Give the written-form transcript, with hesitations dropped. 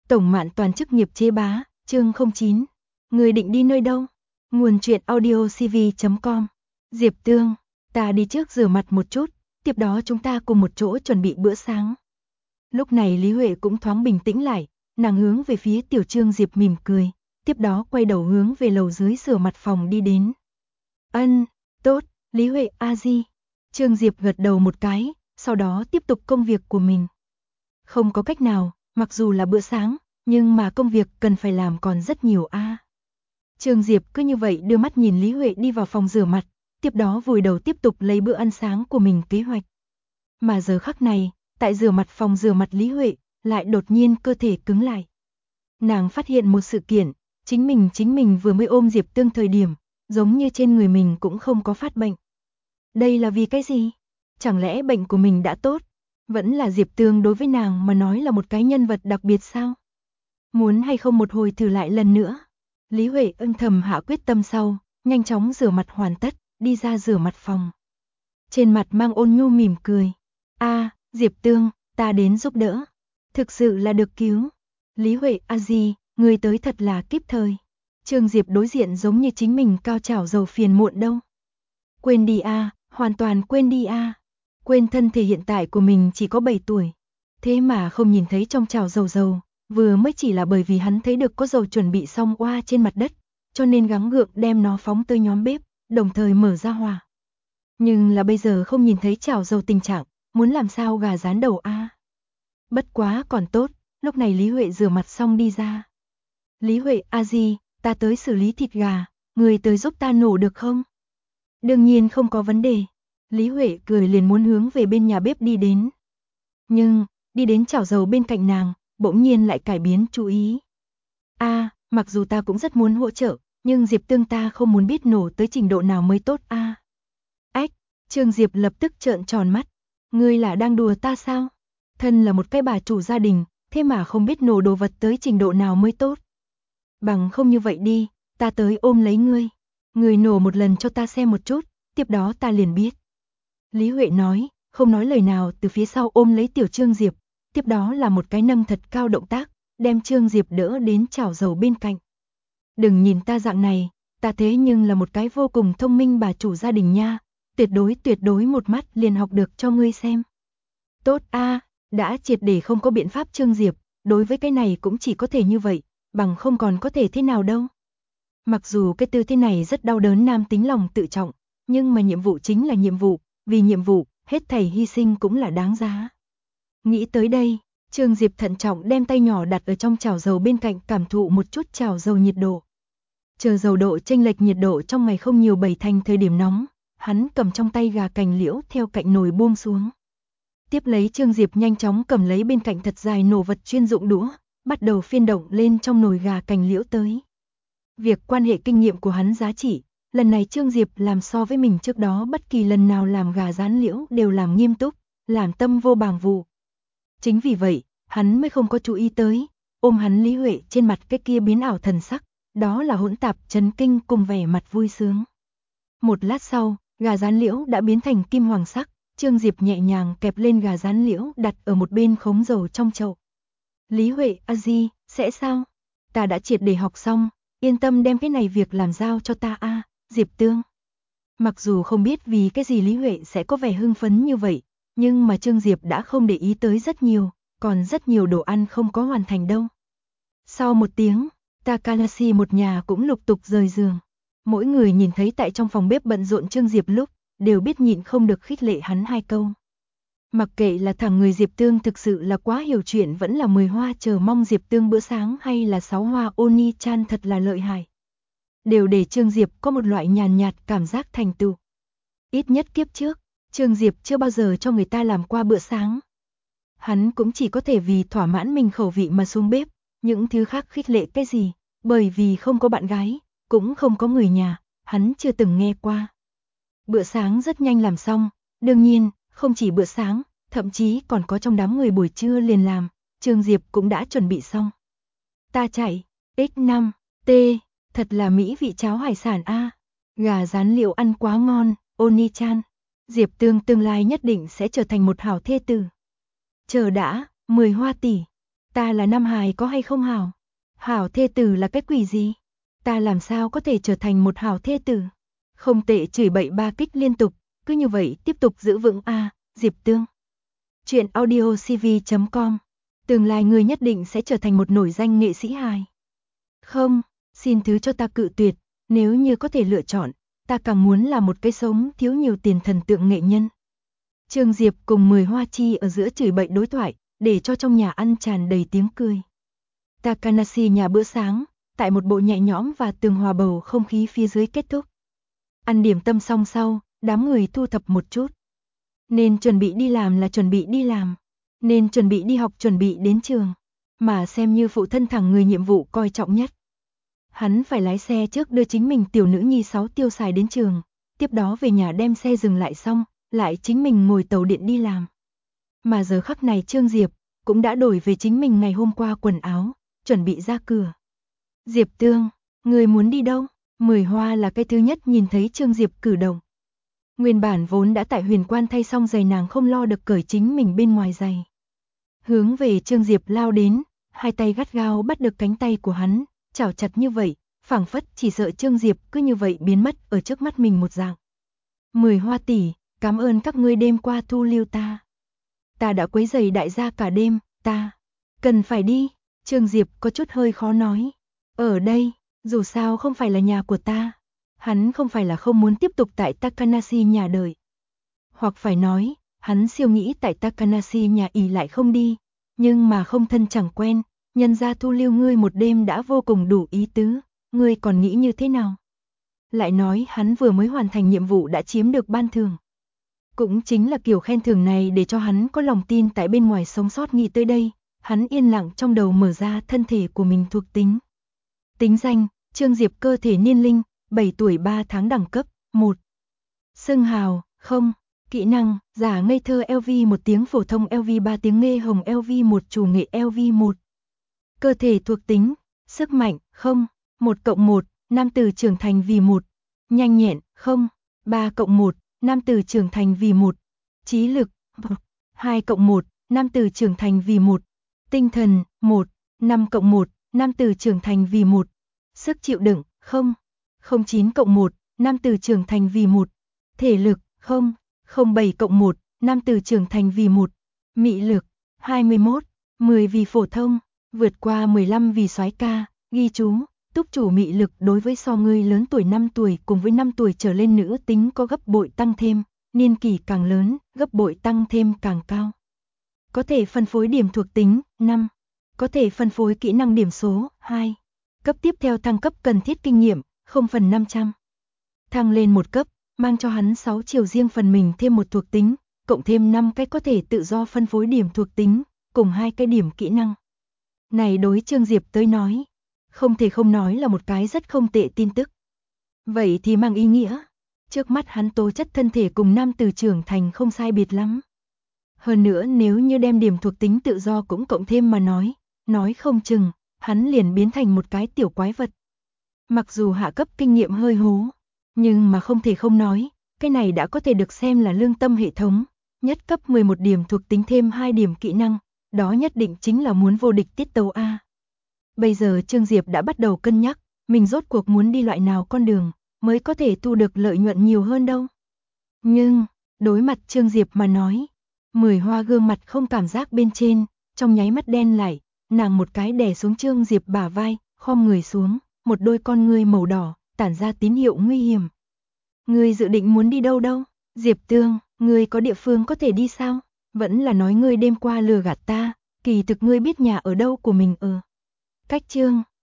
Tổng Mạn Toàn chức nghiệp chế bá, chương 09. Người định đi nơi đâu? Nguồn truyện audio cv.com. Diệp Tương, ta đi trước rửa mặt một chút, tiếp đó chúng ta cùng một chỗ chuẩn bị bữa sáng. Lúc này Lý Huệ cũng thoáng bình tĩnh lại, nàng hướng về phía Tiểu Trương Diệp mỉm cười, tiếp đó quay đầu hướng về lầu dưới rửa mặt phòng đi đến. Ân, tốt, Lý Huệ a di. Trương Diệp gật đầu một cái, sau đó tiếp tục công việc của mình. Không có cách nào, mặc dù là bữa sáng, nhưng mà công việc cần phải làm còn rất nhiều a. Trương Diệp cứ như vậy đưa mắt nhìn Lý Huệ đi vào phòng rửa mặt, tiếp đó vùi đầu tiếp tục lấy bữa ăn sáng của mình kế hoạch. Mà giờ khắc này, tại phòng rửa mặt Lý Huệ, lại đột nhiên cơ thể cứng lại. Nàng phát hiện một sự kiện, chính mình vừa mới ôm Diệp Tương thời điểm, giống như trên người mình cũng không có phát bệnh. Đây là vì cái gì? Chẳng lẽ bệnh của mình đã tốt? Vẫn là Diệp Tương đối với nàng mà nói là một cái nhân vật đặc biệt sao? Muốn hay không một hồi thử lại lần nữa? Lý Huệ âm thầm hạ quyết tâm sau, nhanh chóng rửa mặt hoàn tất, đi ra rửa mặt phòng. Trên mặt mang ôn nhu mỉm cười. Diệp Tương, ta đến giúp đỡ. Thực sự là được cứu. Lý Huệ a di, người tới thật là kíp thời. Trương Diệp đối diện giống như chính mình cao trào dầu phiền muộn đâu. Quên đi hoàn toàn quên đi Quên thân thể hiện tại của mình chỉ có 7 tuổi. Thế mà không nhìn thấy trong chảo dầu, vừa mới chỉ là bởi vì hắn thấy được có dầu chuẩn bị xong oa trên mặt đất, cho nên gắng gượng đem nó phóng tới nhóm bếp, đồng thời mở ra hỏa. Nhưng là bây giờ không nhìn thấy chảo dầu tình trạng, muốn làm sao gà rán đầu Bất quá còn tốt, lúc này Lý Huệ rửa mặt xong đi ra. Lý Huệ a di, ta tới xử lý thịt gà, người tới giúp ta nổ được không? Đương nhiên không có vấn đề. Lý Huệ cười liền muốn hướng về bên nhà bếp đi đến. Nhưng, đi đến chảo dầu bên cạnh nàng, bỗng nhiên lại cải biến chú ý. Mặc dù ta cũng rất muốn hỗ trợ, nhưng Diệp Tương ta không muốn biết nổ tới trình độ nào mới tốt Trương Diệp lập tức trợn tròn mắt. Ngươi là đang đùa ta sao? Thân là một cái bà chủ gia đình, thế mà không biết nổ đồ vật tới trình độ nào mới tốt. Bằng không như vậy đi, ta tới ôm lấy ngươi. Ngươi nổ một lần cho ta xem một chút, tiếp đó ta liền biết. Lý Huệ nói, không nói lời nào từ phía sau ôm lấy Tiểu Trương Diệp, tiếp đó là một cái nâng thật cao động tác, đem Trương Diệp đỡ đến chảo dầu bên cạnh. Đừng nhìn ta dạng này, ta thế nhưng là một cái vô cùng thông minh bà chủ gia đình nha, tuyệt đối một mắt liền học được cho ngươi xem. Tốt đã triệt để không có biện pháp Trương Diệp, đối với cái này cũng chỉ có thể như vậy, bằng không còn có thể thế nào đâu. Mặc dù cái tư thế này rất đau đớn nam tính lòng tự trọng, nhưng mà nhiệm vụ chính là nhiệm vụ, vì nhiệm vụ, hết thảy hy sinh cũng là đáng giá. Nghĩ tới đây, Trương Diệp thận trọng đem tay nhỏ đặt ở trong chảo dầu bên cạnh cảm thụ một chút chảo dầu nhiệt độ. Chờ dầu độ chênh lệch nhiệt độ trong ngày không nhiều bảy thành thời điểm nóng, hắn cầm trong tay gà cành liễu theo cạnh nồi buông xuống. Tiếp lấy Trương Diệp nhanh chóng cầm lấy bên cạnh thật dài nổ vật chuyên dụng đũa, bắt đầu phiên động lên trong nồi gà cành liễu tới. Việc quan hệ kinh nghiệm của hắn giá trị, lần này Trương Diệp làm so với mình trước đó bất kỳ lần nào làm gà rán liễu đều làm nghiêm túc, làm tâm vô bàng vụ. Chính vì vậy, hắn mới không có chú ý tới, ôm hắn Lý Huệ trên mặt cái kia biến ảo thần sắc, đó là hỗn tạp chấn kinh cùng vẻ mặt vui sướng. Một lát sau, gà rán liễu đã biến thành kim hoàng sắc, Trương Diệp nhẹ nhàng kẹp lên gà rán liễu đặt ở một bên khống dầu trong chậu. Lý Huệ a di, sẽ sao? Ta đã triệt để học xong, yên tâm đem cái này việc làm giao cho ta Diệp Tương. Mặc dù không biết vì cái gì Lý Huệ sẽ có vẻ hưng phấn như vậy, nhưng mà Trương Diệp đã không để ý tới rất nhiều, còn rất nhiều đồ ăn không có hoàn thành đâu. Sau một tiếng, Takanashi một nhà cũng lục tục rời giường. Mỗi người nhìn thấy tại trong phòng bếp bận rộn Trương Diệp lúc, đều biết nhịn không được khích lệ hắn hai câu. Mặc kệ là thằng người Diệp Tương thực sự là quá hiểu chuyện vẫn là 10 hoa chờ mong Diệp Tương bữa sáng hay là 6 hoa Oni-chan thật là lợi hại. Đều để Trương Diệp có một loại nhàn nhạt cảm giác thành tựu. Ít nhất kiếp trước, Trương Diệp chưa bao giờ cho người ta làm qua bữa sáng. Hắn cũng chỉ có thể vì thỏa mãn mình khẩu vị mà xuống bếp, những thứ khác khích lệ cái gì, bởi vì không có bạn gái, cũng không có người nhà, hắn chưa từng nghe qua. Bữa sáng rất nhanh làm xong, đương nhiên, không chỉ bữa sáng, thậm chí còn có trong đám người buổi trưa liền làm, Trương Diệp cũng đã chuẩn bị xong. Ta chạy, X5, T, thật là mỹ vị cháo hải sản gà rán liễu ăn quá ngon, Oni-chan, Diệp Tương tương lai nhất định sẽ trở thành một hảo thê tử. Chờ đã, 10 hoa tỷ. Ta là nam hài có hay không hảo? Hảo thê tử là cái quỷ gì? Ta làm sao có thể trở thành một hảo thê tử? Không tệ, chửi bậy 3 kích liên tục, cứ như vậy tiếp tục giữ vững a, Diệp Tương. Chuyện audio cv.com. Tương lai người nhất định sẽ trở thành một nổi danh nghệ sĩ hài. Không, xin thứ cho ta cự tuyệt, nếu như có thể lựa chọn, ta càng muốn là một cái sống thiếu nhiều tiền thần tượng nghệ nhân. Trương Diệp cùng 10 Hoa Chi ở giữa chửi bậy đối thoại, để cho trong nhà ăn tràn đầy tiếng cười. Takanashi nhà bữa sáng, tại một bộ nhẹ nhõm và tường hòa bầu không khí phía dưới kết thúc. Ăn điểm tâm xong sau, đám người thu thập một chút. Nên chuẩn bị đi làm là chuẩn bị đi làm, nên chuẩn bị đi học chuẩn bị đến trường, mà xem như phụ thân thẳng người nhiệm vụ coi trọng nhất. Hắn phải lái xe trước đưa chính mình tiểu nữ nhi 6 tiêu xài đến trường, tiếp đó về nhà đem xe dừng lại xong, lại chính mình ngồi tàu điện đi làm. Mà giờ khắc này Trương Diệp cũng đã đổi về chính mình ngày hôm qua quần áo, chuẩn bị ra cửa. Diệp Tương, người muốn đi đâu? 10 Hoa là cái thứ nhất nhìn thấy Trương Diệp cử động. Nguyên bản vốn đã tại Huyền Quan thay xong giày nàng không lo được cởi chính mình bên ngoài giày. Hướng về Trương Diệp lao đến, hai tay gắt gao bắt được cánh tay của hắn, chảo chặt như vậy, phảng phất chỉ sợ Trương Diệp cứ như vậy biến mất ở trước mắt mình một dạng. 10 Hoa tỷ, cảm ơn các ngươi đêm qua thu lưu ta. Ta đã quấy rầy đại gia cả đêm, ta cần phải đi. Trương Diệp có chút hơi khó nói. Ở đây, dù sao không phải là nhà của ta. Hắn không phải là không muốn tiếp tục tại Takanashi nhà đợi. Hoặc phải nói, hắn siêu nghĩ tại Takanashi nhà ỉ lại không đi. Nhưng mà không thân chẳng quen, nhân gia thu lưu ngươi một đêm đã vô cùng đủ ý tứ, ngươi còn nghĩ như thế nào? Lại nói hắn vừa mới hoàn thành nhiệm vụ đã chiếm được ban thưởng. Cũng chính là kiểu khen thưởng này để cho hắn có lòng tin tại bên ngoài sống sót. Nghĩ tới đây, hắn yên lặng trong đầu mở ra thân thể của mình thuộc tính. Tính danh, Trương Diệp, cơ thể niên linh, 7 tuổi 3 tháng, đẳng cấp, 1. Xưng hào, không. Kỹ năng, giả ngây thơ LV 1 tiếng, phổ thông LV 3 tiếng, nghe hồng LV 1, chủ nghệ LV 1. Cơ thể thuộc tính, sức mạnh, không. 1+1, nam tử trưởng thành vì 1. Nhanh nhẹn, không. 3+1, nam tử trưởng thành vì 1. Trí lực, 2+1, nam tử trưởng thành vì 1. Tinh thần, 1. 5+1, nam tử trưởng thành vì 1. Sức chịu đựng, 0. 09+1, nam tử trưởng thành vì 1. Thể lực, 0. 07+1, nam tử trưởng thành vì 1. Mị lực, 21. 10 vì phổ thông, vượt qua 15 vì soái ca. Ghi chú, túc chủ mị lực đối với so ngươi lớn tuổi 5 tuổi cùng với 5 tuổi trở lên nữ tính có gấp bội tăng thêm, niên kỷ càng lớn, gấp bội tăng thêm càng cao. Có thể phân phối điểm thuộc tính, 5. Có thể phân phối kỹ năng điểm số, 2. Cấp tiếp theo thăng cấp cần thiết kinh nghiệm, 0/500. Thăng lên một cấp, mang cho hắn 6 chiều riêng phần mình thêm một thuộc tính, cộng thêm 5 cái có thể tự do phân phối điểm thuộc tính, cùng 2 cái điểm kỹ năng. Này đối Trương Diệp tới nói, không thể không nói là một cái rất không tệ tin tức. Vậy thì mang ý nghĩa, trước mắt hắn tố chất thân thể cùng nam tử trưởng thành không sai biệt lắm. Hơn nữa nếu như đem điểm thuộc tính tự do cũng cộng thêm mà nói không chừng, hắn liền biến thành một cái tiểu quái vật. Mặc dù hạ cấp kinh nghiệm hơi hố, nhưng mà không thể không nói, cái này đã có thể được xem là lương tâm hệ thống, nhất cấp 11 điểm thuộc tính thêm 2 điểm kỹ năng, đó nhất định chính là muốn vô địch tiết tấu A. Bây giờ Trương Diệp đã bắt đầu cân nhắc, mình rốt cuộc muốn đi loại nào con đường, mới có thể thu được lợi nhuận nhiều hơn đâu. Nhưng, đối mặt Trương Diệp mà nói, 10 Hoa gương mặt không cảm giác bên trên, trong nháy mắt đen lại, nàng một cái đè xuống Trương Diệp bả vai, khom người xuống, một đôi con ngươi màu đỏ, tản ra tín hiệu nguy hiểm. Ngươi dự định muốn đi đâu đâu? Diệp Tương, ngươi có địa phương có thể đi sao? Vẫn là nói ngươi đêm qua lừa gạt ta, kỳ thực ngươi biết nhà ở đâu của mình. Cách Trương